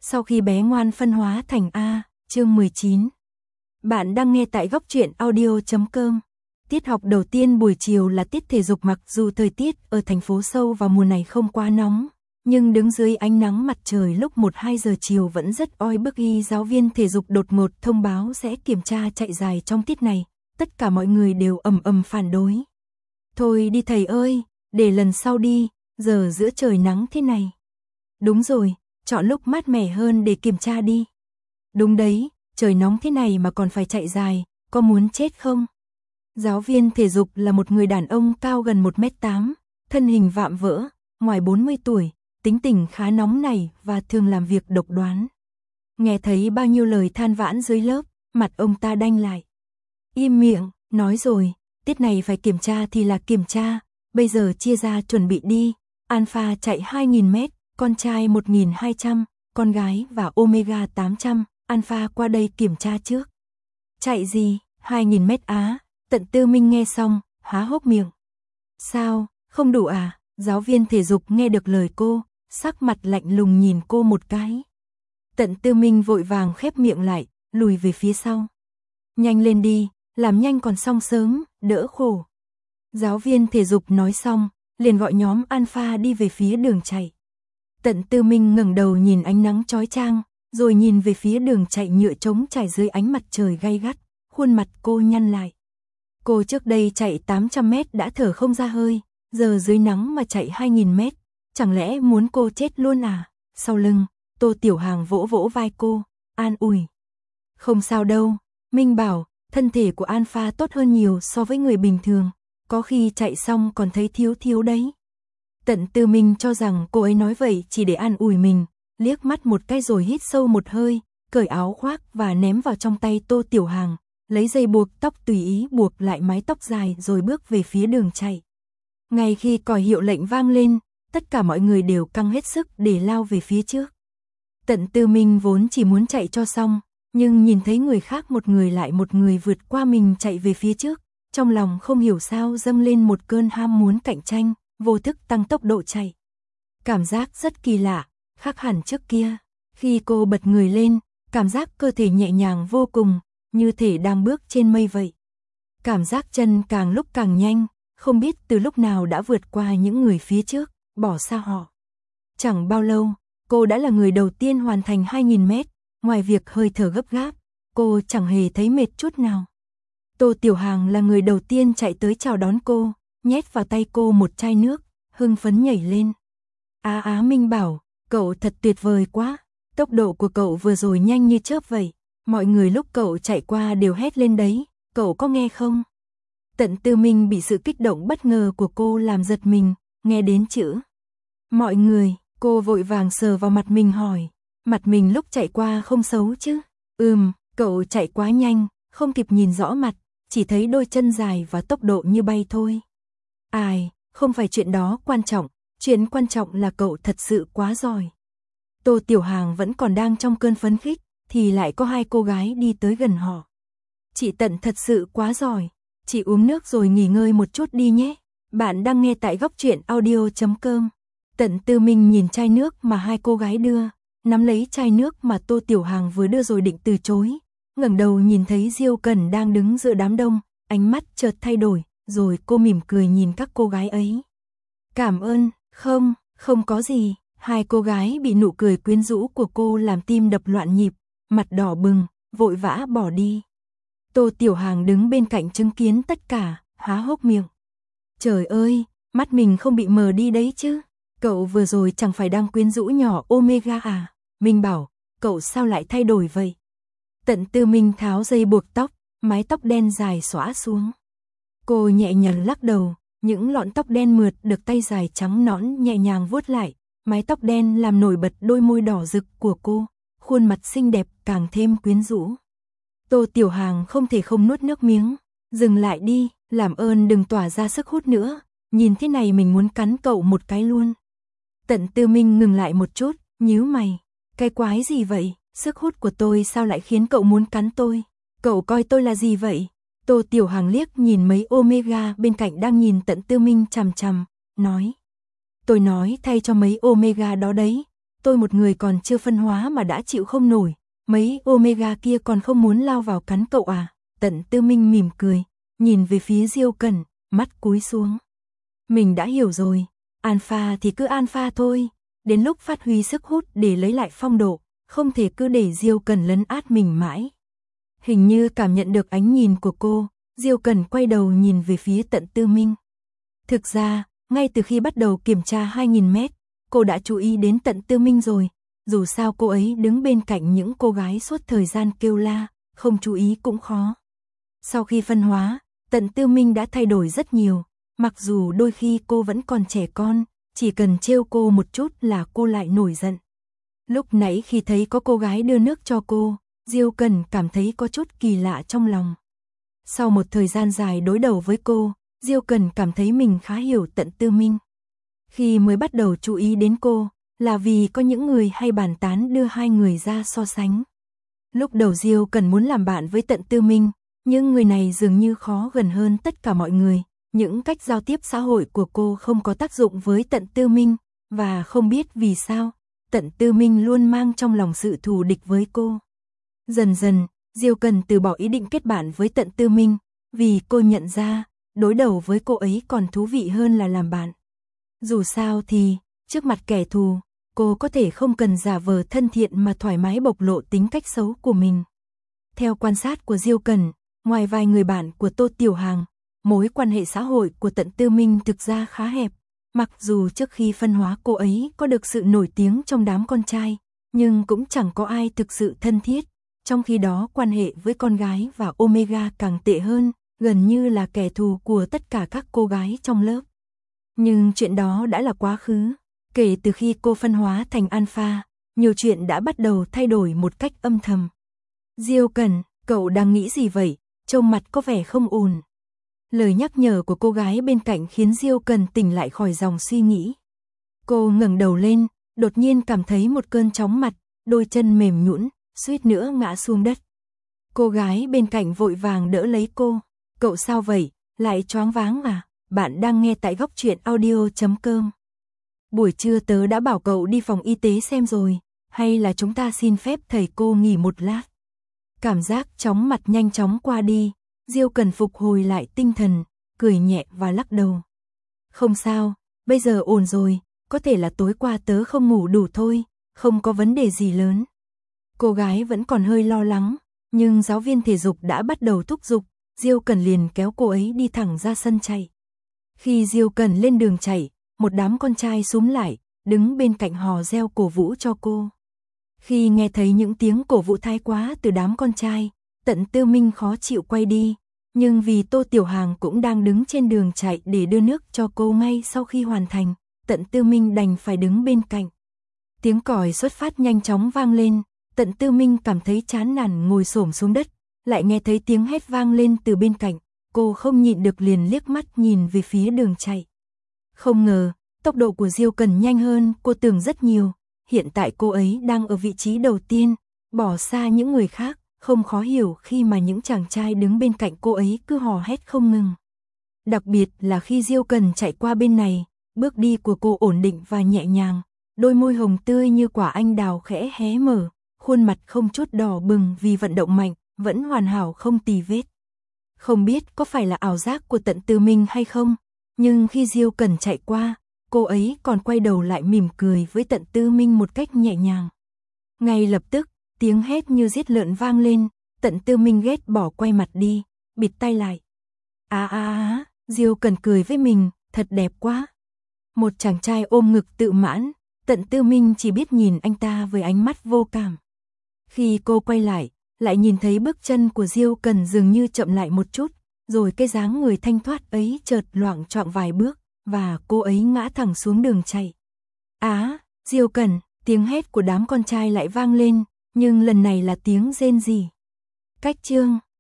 Sau khi bé ngoan phân hóa thành A, chương 19. Bạn đang nghe tại góc truyện audio.com. Tiết học đầu tiên buổi chiều là tiết thể dục, mặc dù thời tiết ở thành phố sâu vào mùa này không quá nóng, nhưng đứng dưới ánh nắng mặt trời lúc 1-2 giờ chiều vẫn rất oi bức. Giáo viên thể dục đột ngột thông báo sẽ kiểm tra chạy dài trong tiết này, tất cả mọi người đều ầm ầm phản đối. Thôi đi thầy ơi, để lần sau đi, giờ giữa trời nắng thế này. Đúng rồi, chọn lúc mát mẻ hơn để kiểm tra đi. Đúng đấy, trời nóng thế này mà còn phải chạy dài, có muốn chết không? Giáo viên thể dục là một người đàn ông cao gần 1m8, thân hình vạm vỡ, ngoài 40 tuổi, tính tình khá nóng nảy và thường làm việc độc đoán. Nghe thấy bao nhiêu lời than vãn dưới lớp, mặt ông ta đanh lại. Im miệng, nói rồi, tiết này phải kiểm tra thì là kiểm tra, bây giờ chia ra chuẩn bị đi. Alpha chạy 2.000m, con trai 1.200, con gái và Omega 800, Alpha qua đây kiểm tra trước. Chạy gì, 2.000m á? Tận Tư Minh nghe xong, há hốc miệng. Sao, không đủ à? Giáo viên thể dục nghe được lời cô, sắc mặt lạnh lùng nhìn cô một cái. Tận Tư Minh vội vàng khép miệng lại, lùi về phía sau. Nhanh lên đi, làm nhanh còn xong sớm, đỡ khổ. Giáo viên thể dục nói xong, liền gọi nhóm Alpha đi về phía đường chạy. Tận Tư Minh ngẩng đầu nhìn ánh nắng chói chang, rồi nhìn về phía đường chạy nhựa trống trải dưới ánh mặt trời gay gắt, khuôn mặt cô nhăn lại. Cô trước đây chạy 800m đã thở không ra hơi, giờ dưới nắng mà chạy 2.000m, chẳng lẽ muốn cô chết luôn à? Sau lưng, Tô Tiểu Hàng vỗ vỗ vai cô, an ủi. Không sao đâu, Minh bảo, thân thể của Alpha tốt hơn nhiều so với người bình thường, có khi chạy xong còn thấy thiếu thiếu đấy. Tận Tư Minh cho rằng cô ấy nói vậy chỉ để an ủi mình, liếc mắt một cái rồi hít sâu một hơi, cởi áo khoác và ném vào trong tay Tô Tiểu Hàng, lấy dây buộc tóc tùy ý buộc lại mái tóc dài rồi bước về phía đường chạy. Ngay khi còi hiệu lệnh vang lên, tất cả mọi người đều căng hết sức để lao về phía trước. Tận Tư Minh vốn chỉ muốn chạy cho xong, nhưng nhìn thấy người khác một người lại một người vượt qua mình chạy về phía trước, trong lòng không hiểu sao dâng lên một cơn ham muốn cạnh tranh, vô thức tăng tốc độ chạy. Cảm giác rất kỳ lạ, khác hẳn trước kia. Khi cô bật người lên, cảm giác cơ thể nhẹ nhàng vô cùng, như thể đang bước trên mây vậy. Cảm giác chân càng lúc càng nhanh, không biết từ lúc nào đã vượt qua những người phía trước, bỏ xa họ. Chẳng bao lâu, cô đã là người đầu tiên hoàn thành 2.000m, ngoài việc hơi thở gấp gáp, cô chẳng hề thấy mệt chút nào. Tô Tiểu Hàng là người đầu tiên chạy tới chào đón cô, nhét vào tay cô một chai nước, hưng phấn nhảy lên. Minh bảo, cậu thật tuyệt vời quá, tốc độ của cậu vừa rồi nhanh như chớp vậy, mọi người lúc cậu chạy qua đều hét lên đấy, cậu có nghe không? Tận Tư Minh bị sự kích động bất ngờ của cô làm giật mình, nghe đến chữ mọi người, cô vội vàng sờ vào mặt mình hỏi, mặt mình lúc chạy qua không xấu chứ? Cậu chạy quá nhanh, không kịp nhìn rõ mặt, chỉ thấy đôi chân dài và tốc độ như bay thôi. Không phải chuyện đó quan trọng, chuyện quan trọng là cậu thật sự quá giỏi. Tô Tiểu Hàng vẫn còn đang trong cơn phấn khích, thì lại có hai cô gái đi tới gần họ. Chị Tận thật sự quá giỏi, chị uống nước rồi nghỉ ngơi một chút đi nhé. Bạn đang nghe tại góc truyện audio.com. Tận Tư Minh nhìn chai nước mà hai cô gái đưa, nắm lấy chai nước mà Tô Tiểu Hàng vừa đưa rồi định từ chối. Ngẩng đầu nhìn thấy Diêu Cần đang đứng giữa đám đông, ánh mắt chợt thay đổi, rồi cô mỉm cười nhìn các cô gái ấy. Cảm ơn, không có gì. Hai cô gái bị nụ cười quyến rũ của cô làm tim đập loạn nhịp, mặt đỏ bừng, vội vã bỏ đi. Tô Tiểu Hàng đứng bên cạnh chứng kiến tất cả, há hốc miệng. Trời ơi, mắt mình không bị mờ đi đấy chứ. Cậu vừa rồi chẳng phải đang quyến rũ nhỏ Omega à? Minh bảo, cậu sao lại thay đổi vậy? Tận Tư Minh tháo dây buộc tóc, mái tóc đen dài xõa xuống. Cô nhẹ nhàng lắc đầu, những lọn tóc đen mượt được tay dài trắng nõn nhẹ nhàng vuốt lại, mái tóc đen làm nổi bật đôi môi đỏ rực của cô, khuôn mặt xinh đẹp càng thêm quyến rũ. Tô Tiểu Hàng không thể không nuốt nước miếng, dừng lại đi, làm ơn đừng tỏa ra sức hút nữa, nhìn thế này mình muốn cắn cậu một cái luôn. Tận Tư Minh ngừng lại một chút, nhíu mày, cái quái gì vậy, sức hút của tôi sao lại khiến cậu muốn cắn tôi, cậu coi tôi là gì vậy? Tô Tiểu Hàng liếc nhìn mấy Omega bên cạnh đang nhìn Tận Tư Minh chằm chằm, nói. Tôi nói thay cho mấy Omega đó đấy, tôi một người còn chưa phân hóa mà đã chịu không nổi, mấy Omega kia còn không muốn lao vào cắn cậu à? Tận Tư Minh mỉm cười, nhìn về phía Diêu Cẩn, mắt cúi xuống. Mình đã hiểu rồi, alpha thì cứ alpha thôi, đến lúc phát huy sức hút để lấy lại phong độ, không thể cứ để Diêu Cẩn lấn át mình mãi. Hình như cảm nhận được ánh nhìn của cô, Diêu Cẩn quay đầu nhìn về phía Tận Tư Minh. Thực ra, ngay từ khi bắt đầu kiểm tra 2000 mét, cô đã chú ý đến Tận Tư Minh rồi, dù sao cô ấy đứng bên cạnh những cô gái suốt thời gian kêu la, không chú ý cũng khó. Sau khi phân hóa, Tận Tư Minh đã thay đổi rất nhiều, mặc dù đôi khi cô vẫn còn trẻ con, chỉ cần trêu cô một chút là cô lại nổi giận. Lúc nãy khi thấy có cô gái đưa nước cho cô, Diêu Cẩn cảm thấy có chút kỳ lạ trong lòng. Sau một thời gian dài đối đầu với cô, Diêu Cẩn cảm thấy mình khá hiểu Tận Tư Minh. Khi mới bắt đầu chú ý đến cô, là vì có những người hay bàn tán đưa hai người ra so sánh. Lúc đầu Diêu Cẩn muốn làm bạn với Tận Tư Minh, nhưng người này dường như khó gần hơn tất cả mọi người. Những cách giao tiếp xã hội của cô không có tác dụng với Tận Tư Minh, và không biết vì sao, Tận Tư Minh luôn mang trong lòng sự thù địch với cô. Dần dần, Diêu Cẩn từ bỏ ý định kết bạn với Tận Tư Minh, vì cô nhận ra, đối đầu với cô ấy còn thú vị hơn là làm bạn. Dù sao thì, trước mặt kẻ thù, cô có thể không cần giả vờ thân thiện mà thoải mái bộc lộ tính cách xấu của mình. Theo quan sát của Diêu Cẩn, ngoài vài người bạn của Tô Tiểu Hàng, mối quan hệ xã hội của Tận Tư Minh thực ra khá hẹp. Mặc dù trước khi phân hóa cô ấy có được sự nổi tiếng trong đám con trai, nhưng cũng chẳng có ai thực sự thân thiết. Trong khi đó quan hệ với con gái và Omega càng tệ hơn, gần như là kẻ thù của tất cả các cô gái trong lớp. Nhưng chuyện đó đã là quá khứ. Kể từ khi cô phân hóa thành alpha, nhiều chuyện đã bắt đầu thay đổi một cách âm thầm. Diêu Cẩn, cậu đang nghĩ gì vậy? Trông mặt có vẻ không ổn. Lời nhắc nhở của cô gái bên cạnh khiến Diêu Cẩn tỉnh lại khỏi dòng suy nghĩ. Cô ngẩng đầu lên, đột nhiên cảm thấy một cơn chóng mặt, đôi chân mềm nhũn, suýt nữa ngã xuống đất. Cô gái bên cạnh vội vàng đỡ lấy cô. Cậu sao vậy? Lại choáng váng à? Bạn đang nghe tại Góc Truyện Audio.com. Buổi trưa tớ đã bảo cậu đi phòng y tế xem rồi, hay là chúng ta xin phép thầy cô nghỉ một lát. Cảm giác chóng mặt nhanh chóng qua đi, Diêu Cẩn phục hồi lại tinh thần, cười nhẹ và lắc đầu. Không sao, bây giờ ổn rồi, có thể là tối qua tớ không ngủ đủ thôi, không có vấn đề gì lớn. Cô gái vẫn còn hơi lo lắng, nhưng giáo viên thể dục đã bắt đầu thúc giục, Diêu Cẩn liền kéo cô ấy đi thẳng ra sân chạy. Khi Diêu Cẩn lên đường chạy, một đám con trai xúm lại, đứng bên cạnh hò reo cổ vũ cho cô. Khi nghe thấy những tiếng cổ vũ thái quá từ đám con trai, Tận Tư Minh khó chịu quay đi, nhưng vì Tô Tiểu Hàng cũng đang đứng trên đường chạy để đưa nước cho cô ngay sau khi hoàn thành, Tận Tư Minh đành phải đứng bên cạnh. Tiếng còi xuất phát nhanh chóng vang lên, Tận Tư Minh cảm thấy chán nản ngồi xổm xuống đất, lại nghe thấy tiếng hét vang lên từ bên cạnh, cô không nhịn được liền liếc mắt nhìn về phía đường chạy. Không ngờ, tốc độ của Diêu Cẩn nhanh hơn cô tưởng rất nhiều, hiện tại cô ấy đang ở vị trí đầu tiên, bỏ xa những người khác, không khó hiểu khi mà những chàng trai đứng bên cạnh cô ấy cứ hò hét không ngừng. Đặc biệt là khi Diêu Cẩn chạy qua bên này, bước đi của cô ổn định và nhẹ nhàng, đôi môi hồng tươi như quả anh đào khẽ hé mở, khuôn mặt không chút đỏ bừng vì vận động mạnh, vẫn hoàn hảo không tì vết. Không biết có phải là ảo giác của Tận Tư Minh hay không, nhưng khi Diêu Cẩn chạy qua, cô ấy còn quay đầu lại mỉm cười với Tận Tư Minh một cách nhẹ nhàng. Ngay lập tức, tiếng hét như giết lợn vang lên, Tận Tư Minh ghét bỏ quay mặt đi, bịt tai lại. Diêu Cẩn cười với mình, thật đẹp quá. Một chàng trai ôm ngực tự mãn, Tận Tư Minh chỉ biết nhìn anh ta với ánh mắt vô cảm. Khi cô quay lại nhìn thấy bước chân của Diêu Cẩn dường như chậm lại một chút, rồi cái dáng người thanh thoát ấy chợt loạng choạng vài bước, và cô ấy ngã thẳng xuống đường chạy. Diêu Cẩn, tiếng hét của đám con trai lại vang lên, nhưng lần này là tiếng rên rỉ. Cách chương